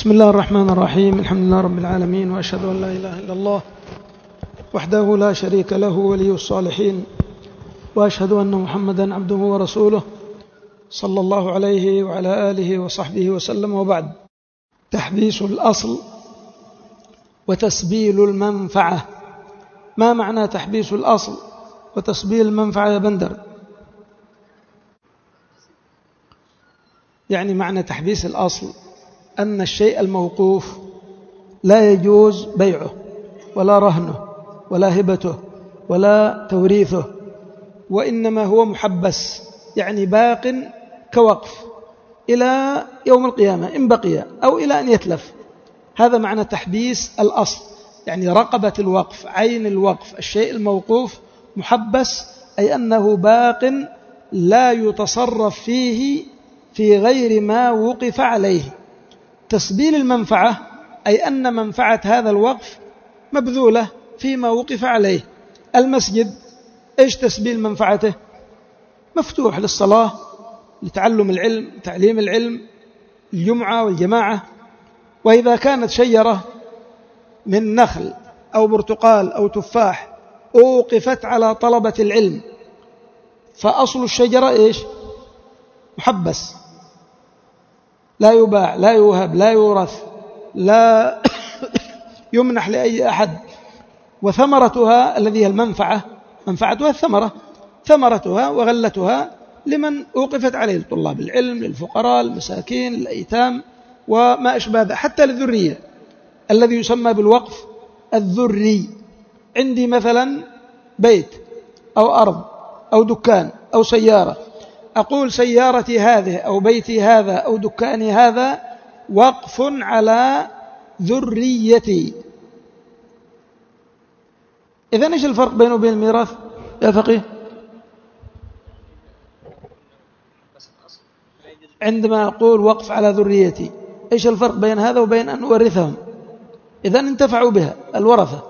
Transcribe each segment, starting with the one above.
بسم الله الرحمن الرحيم. الحمد لله رب العالمين، وأشهد أن لا إله إلا الله وحده لا شريك له ولي الصالحين، وأشهد أن محمدا عبده ورسوله صلى الله عليه وعلى آله وصحبه وسلم. وبعد، تحبيس الأصل وتسبيل المنفعة. ما معنى تحبيس الأصل وتسبيل المنفعة يا بندر؟ يعني معنى تحبيس الأصل أن الشيء الموقوف لا يجوز بيعه ولا رهنه ولا هبته ولا توريثه، وإنما هو محبس، يعني باق كوقف إلى يوم القيامة إن بقي أو إلى أن يتلف. هذا معنى تحبيس الأصل، يعني رقبة الوقف، عين الوقف، الشيء الموقوف محبس، أي أنه باق لا يتصرف فيه في غير ما وقف عليه. تسبيل المنفعة أي أن منفعة هذا الوقف مبذولة فيما وقف عليه. المسجد إيش تسبيل منفعته؟ مفتوح للصلاة، لتعلم العلم، تعليم العلم، الجمعة والجماعة. وإذا كانت شجرة من نخل أو برتقال أو تفاح أوقفت على طلبة العلم، فأصل الشجرة إيش؟ محبس، لا يباع، لا يوهب، لا يورث، لا يمنح لأي أحد. وثمرتها الذي هي المنفعة، منفعتها الثمرة، ثمرتها وغلتها لمن أوقفت عليه، لطلاب العلم، للفقراء، المساكين، الأيتام وما أشبه ذلك، حتى للذرية الذي يسمى بالوقف الذري. عندي مثلا بيت أو أرض أو دكان أو سيارة، أقول سيارتي هذه أو بيتي هذا أو دكاني هذا وقف على ذريتي. إذن إيش الفرق بينه وبين الميراث يا فقيه؟ عندما أقول وقف على ذريتي، إيش الفرق بين هذا وبين أن أورثهم؟ إذن انتفعوا بها الورثة،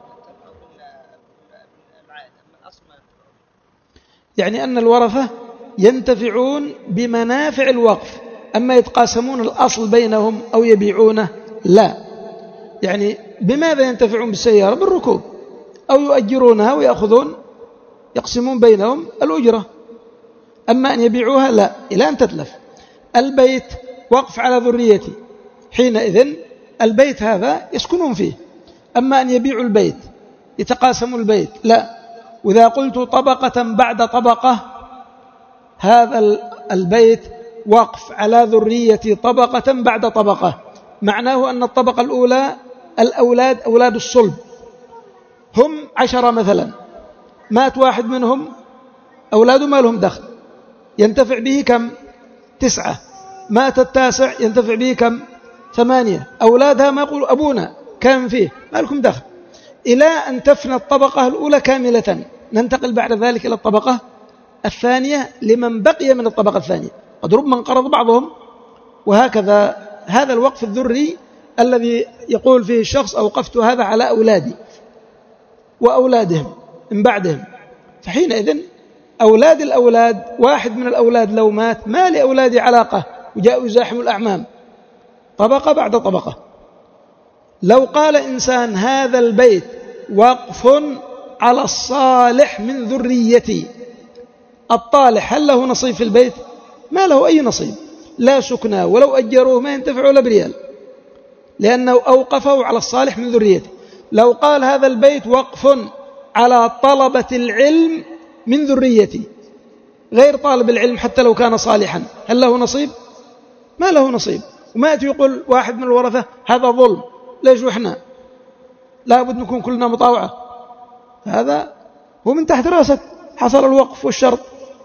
يعني أن الورثة ينتفعون بمنافع الوقف، أما يتقاسمون الأصل بينهم أو يبيعونه لا. يعني بماذا ينتفعون بالسيارة؟ بالركوب، أو يؤجرونها ويأخذون يقسمون بينهم الأجرة، أما أن يبيعوها لا، إلى أن تتلف. البيت وقف على ذريتي، حينئذ البيت هذا يسكنون فيه، أما أن يبيعوا البيت يتقاسموا البيت لا. وإذا قلت طبقة بعد طبقة، هذا البيت وقف على ذريتي طبقة بعد طبقة، معناه أن الطبقة الأولى الأولاد، أولاد الصلب، هم 10 مثلا، مات واحد منهم، أولاده ما لهم دخل، ينتفع به كم؟ 9. مات التاسع ينتفع به كم؟ 8. أولادها ما يقولوا أبونا كان فيه، ما لكم دخل، إلى أن تفنى الطبقة الأولى كاملة. ننتقل بعد ذلك إلى الطبقة الثانية لمن بقي من الطبقة الثانية، قد ربما انقرض بعضهم، وهكذا. هذا الوقف الذري الذي يقول فيه الشخص أوقفت هذا على أولادي وأولادهم من بعدهم، فحينئذ أولاد الأولاد، واحد من الأولاد لو مات ما لأولادي علاقة وجاءوا يزاحموا الأعمام، طبقة بعد طبقة. لو قال إنسان هذا البيت وقف على الصالح من ذريتي، الطالح هل له نصيب في البيت؟ ما له أي نصيب، لا سكنى، ولو أجروه ما ينتفع ولا بريال، لأنه أوقفه على الصالح من ذريته. لو قال هذا البيت وقف على طلبة العلم من ذريتي، غير طالب العلم حتى لو كان صالحا، هل له نصيب؟ ما له نصيب. وما يأتي يقول واحد من الورثة هذا ظلم، ليش وإحنا لا بد نكون كلنا مطاوعة؟ هذا هو من تحت رأسك حصل الوقف والشرط.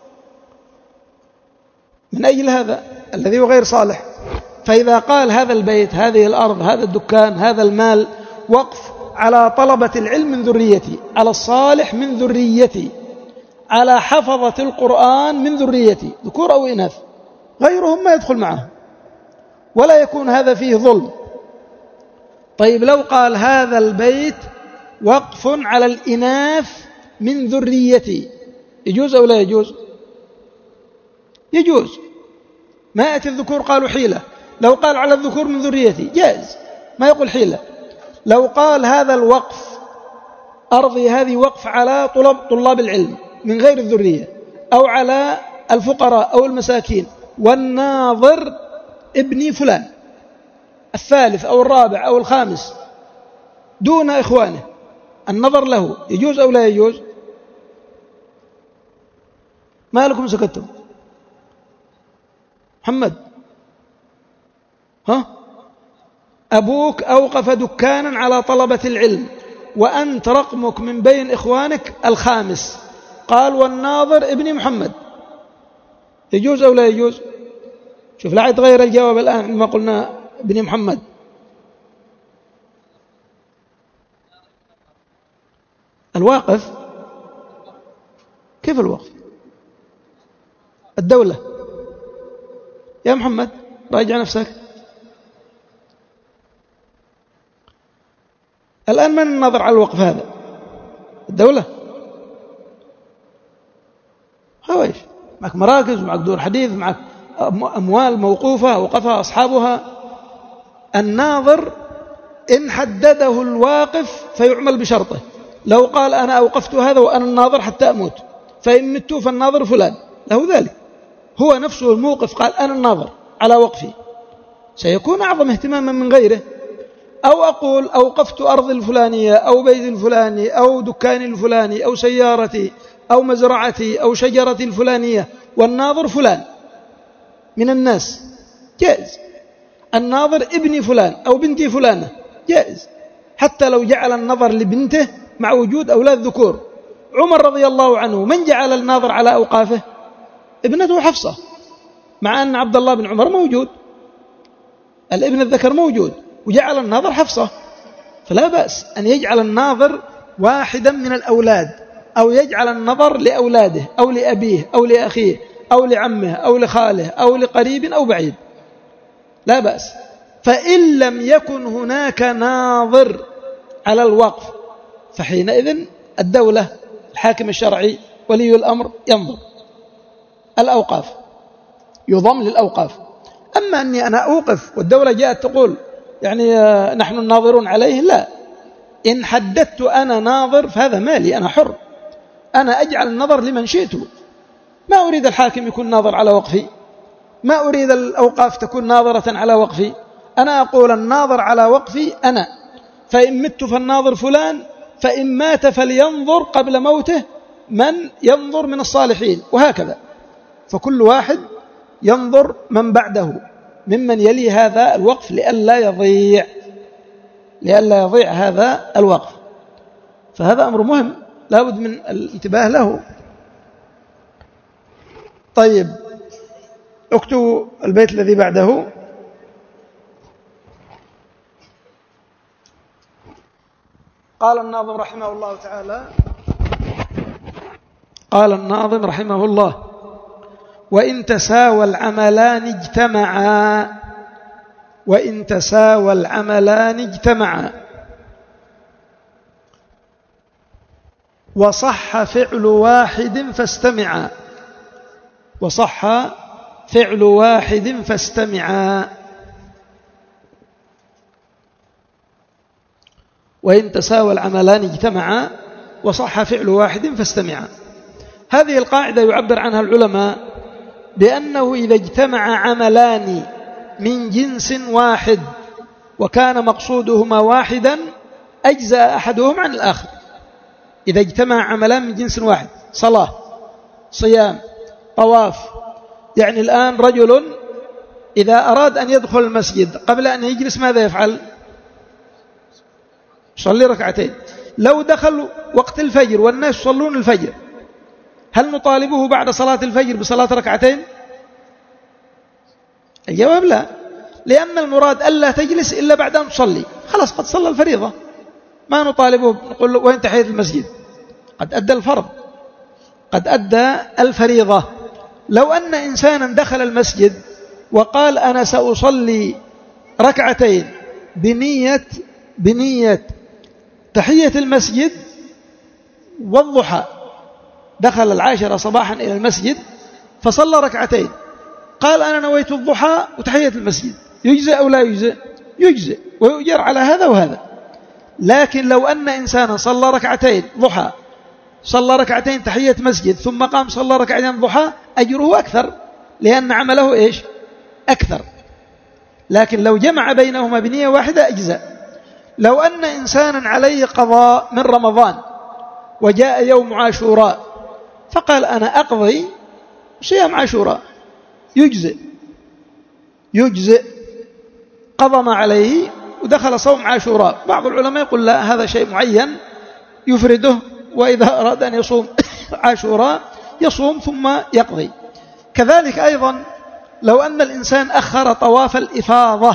من أجل هذا الذي هو غير صالح. فإذا قال هذا البيت، هذه الأرض، هذا الدكان، هذا المال وقف على طلبة العلم من ذريتي، على الصالح من ذريتي، على حفظة القرآن من ذريتي، ذكور أو إناث، غيرهم ما يدخل معه، ولا يكون هذا فيه ظلم. طيب لو قال هذا البيت وقف على الإناث من ذريتي، يجوز أو لا يجوز؟ يجوز. ما يأتي الذكور قالوا حيلة، لو قال على الذكور من ذريتي جائز، ما يقول حيلة. لو قال هذا الوقف أرضي هذه وقف على طلاب العلم من غير الذرية أو على الفقراء أو المساكين، والناظر ابني فلان الثالث أو الرابع أو الخامس دون إخوانه، النظر له يجوز أو لا يجوز؟ ما لكم سكتتم؟ محمد، ها؟ أبوك أوقف دكانا على طلبة العلم وأنت رقمك من بين إخوانك الخامس، قال والناظر ابن محمد، يجوز أو لا يجوز؟ شوف لا يتغير الجواب الآن عندما قلنا ابن محمد. الواقف كيف الوقف؟ الدولة يا محمد راجع نفسك الآن. من النظر على الوقف هذا؟ الدولة. هو إيش؟ معك مراكز ومعك دور حديث، معك أموال موقوفة وقفها أصحابها. الناظر إن حدده الواقف فيعمل بشرطه. لو قال أنا أوقفت هذا وأنا الناظر حتى أموت، فإن مت فالناظر فلان، له ذلك. هو نفسه الموقف قال أنا الناظر على وقفي، سيكون أعظم اهتماما من غيره. أو أقول أوقفت أرض الفلانية أو بيت الفلاني أو دكاني الفلاني أو سيارتي أو مزرعتي أو شجرتي الفلانية والناظر فلان من الناس، جائز. الناظر ابن فلان أو بنتي فلانة، جائز، حتى لو جعل النظر لبنته مع وجود أولاد ذكور. عمر رضي الله عنه من جعل الناظر على أوقافه؟ ابنته حفصة، مع أن عبد الله بن عمر موجود، الابن الذكر موجود، وجعل الناظر حفصة. فلا بأس أن يجعل الناظر واحدا من الأولاد، أو يجعل النظر لأولاده أو لأبيه أو لأخيه أو لعمه أو لخاله أو لقريب أو بعيد، لا بأس. فإن لم يكن هناك ناظر على الوقف فحينئذ الدولة، الحاكم الشرعي، ولي الأمر ينظر الأوقاف، يضم للأوقاف. أما أني أنا أوقف والدولة جاءت تقول يعني نحن الناظرون عليه، لا. إن حددت أنا ناظر فهذا مالي، أنا حر، أنا أجعل النظر لمن شئت. ما أريد الحاكم يكون ناظر على وقفي، ما أريد الأوقاف تكون ناظرة على وقفي. أنا أقول الناظر على وقفي أنا، فإن مت فالناظر فلان، فإن مات فلينظر قبل موته من ينظر من الصالحين، وهكذا. فكل واحد ينظر من بعده ممن يلي هذا الوقف لئلا يضيع هذا الوقف. فهذا أمر مهم لا بد من الانتباه له. طيب، اكتبوا البيت الذي بعده. قال الناظم رحمه الله تعالى، قال الناظم رحمه الله: وإن تساوى العملان اجتمعا، وإن تساوى العملان اجتمعا، وصح فعل واحد فاستمعا، وصح فعل واحد فاستمعا. وإن تساوى العملان اجتمعا وصح فعل واحد فاستمعا. هذه القاعدة يعبر عنها العلماء بأنه إذا اجتمع عملان من جنس واحد وكان مقصودهما واحدا أجزأ أحدهم عن الآخر. إذا اجتمع عملان من جنس واحد، صلاة، صيام، طواف، يعني الآن رجل إذا أراد أن يدخل المسجد قبل أن يجلس ماذا يفعل؟ صلي ركعتين. لو دخل وقت الفجر والناس يصلون الفجر، هل نطالبه بعد صلاة الفجر بصلاة ركعتين؟ الجواب لا، لأن المراد ألا تجلس إلا بعد أن تصلي، خلاص قد صلى الفريضة، ما نطالبه نقول له وين تحية المسجد؟ قد أدى الفرض، قد أدى الفريضة. لو أن إنسانا دخل المسجد وقال أنا سأصلي ركعتين بنية تحية المسجد والضحى، دخل 10 صباحا إلى المسجد فصلى ركعتين، قال أنا نويت الضحى وتحية المسجد، يجزئ أو لا يجزئ؟ يجزئ ويؤجر على هذا وهذا. لكن لو أن إنسانا صلى ركعتين ضحى، صلى ركعتين تحية مسجد، ثم قام صلى ركعتين ضحى، أجره أكثر، لأن عمله إيش؟ أكثر. لكن لو جمع بينهما بنية واحدة أجزاء. لو أن إنسانا عليه قضاء من رمضان وجاء يوم عاشوراء فقال أنا أقضي صيام عاشوراء، يجزئ، قضى ما عليه ودخل صوم عاشوراء. بعض العلماء يقول لا، هذا شيء معين يفرده، وإذا أراد أن يصوم عاشوراء يصوم ثم يقضي. كذلك أيضا لو أن الإنسان أخر طواف الإفاضة،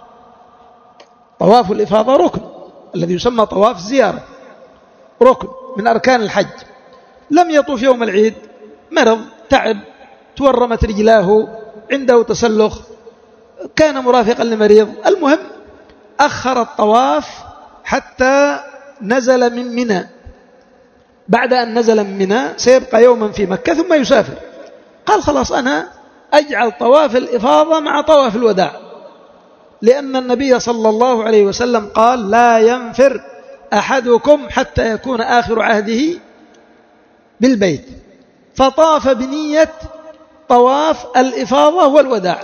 طواف الإفاضة ركن الذي يسمى طواف الزيارة، ركن من أركان الحج، لم يطوف يوم العيد، مرض، تعب، تورمت رجلاه، عنده تسلخ، كان مرافقا لمريض، المهم أخر الطواف حتى نزل من منى. بعد أن نزل من منى سيبقى يوما في مكة ثم يسافر. قال خلاص أنا أجعل طواف الإفاضة مع طواف الوداع، لأن النبي صلى الله عليه وسلم قال لا ينفر أحدكم حتى يكون آخر عهده بالبيت، فطاف بنية طواف الإفاضة والوداع،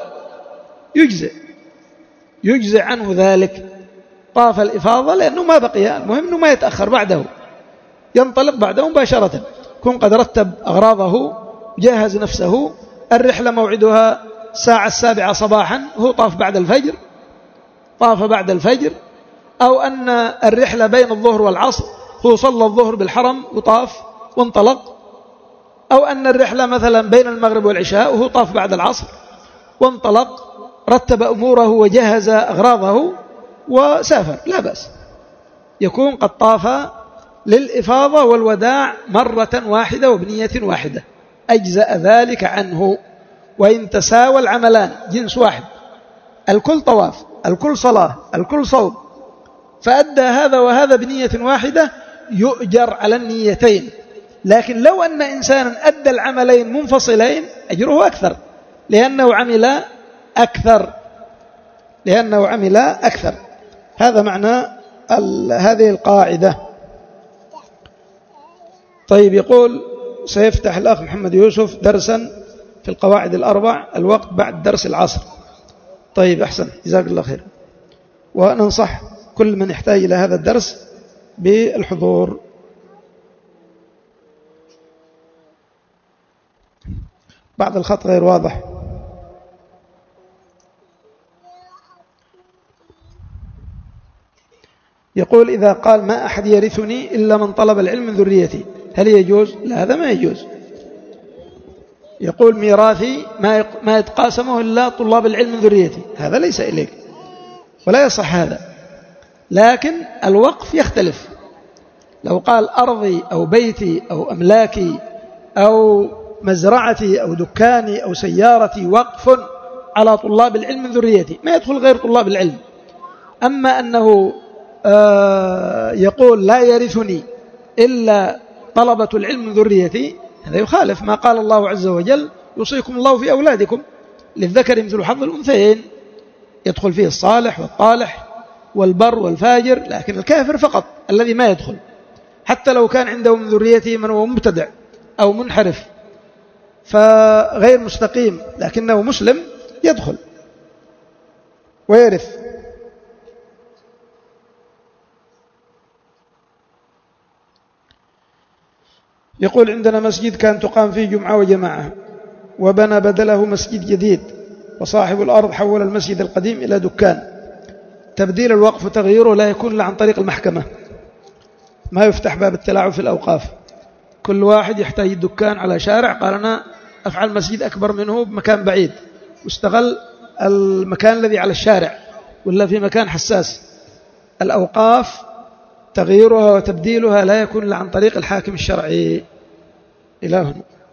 يجزئ عنه ذلك، طاف الإفاضة لأنه ما بقي، المهم أنه ما يتأخر بعده، ينطلق بعده مباشرة، كن قد رتب أغراضه، جهز نفسه، الرحلة موعدها الساعة 7 صباحا، هو طاف بعد الفجر، أو أن الرحلة بين الظهر والعصر، هو صلى الظهر بالحرم وطاف وانطلق، أو أن الرحلة مثلا بين المغرب والعشاء وهو طاف بعد العصر وانطلق، رتب أموره وجهز أغراضه وسافر، لا بأس، يكون قد طاف للإفاضة والوداع مرة واحدة وبنية واحدة، أجزأ ذلك عنه. وإن تساوى العملان جنس واحد، الكل طواف، الكل صلاة، الكل صوم، فأدى هذا وهذا بنية واحدة، يؤجر على النيتين. لكن لو أن إنسانا أدى العملين منفصلين أجره أكثر، لأنه عمل أكثر. هذا معنى هذه القاعدة. طيب، يقول سيفتح الأخ محمد يوسف درسا في القواعد الأربع، الوقت بعد درس العصر. طيب، أحسن، جزاك الله خير. وننصح كل من يحتاج إلى هذا الدرس بالحضور. بعض الخط غير واضح. يقول إذا قال ما أحد يرثني إلا من طلب العلم من ذريتي، هل يجوز؟ لا، هذا ما يجوز. يقول ميراثي ما يتقاسمه إلا طلاب العلم من ذريتي، هذا ليس إليك ولا يصح هذا. لكن الوقف يختلف، لو قال أرضي أو بيتي أو أملاكي أو مزرعتي أو دكاني أو سيارتي وقف على طلاب العلم من ذريتي، ما يدخل غير طلاب العلم. أما أنه يقول لا يرثني إلا طلبة العلم من ذريتي، هذا يخالف ما قال الله عز وجل يوصيكم الله في أولادكم للذكر مثل حظ الأنثيين، يدخل فيه الصالح والطالح والبر والفاجر، لكن الكافر فقط الذي ما يدخل، حتى لو كان عنده من ذريته من هو مبتدع أو منحرف فغير مستقيم لكنه مسلم يدخل ويرث. يقول عندنا مسجد كان تقام فيه جمعة وجماعة، وبنى بدله مسجد جديد، وصاحب الأرض حول المسجد القديم إلى دكان. تبديل الوقف وتغييره لا يكون إلا عن طريق المحكمة، ما يفتح باب التلاعب في الأوقاف. كل واحد يحتاج دكان على شارع، قال أنا أفعل مسجد أكبر منه بمكان بعيد، واستغل المكان الذي على الشارع ولا في مكان حساس. الأوقاف تغييرها وتبديلها لا يكون إلا عن طريق الحاكم الشرعي. إلى هنا.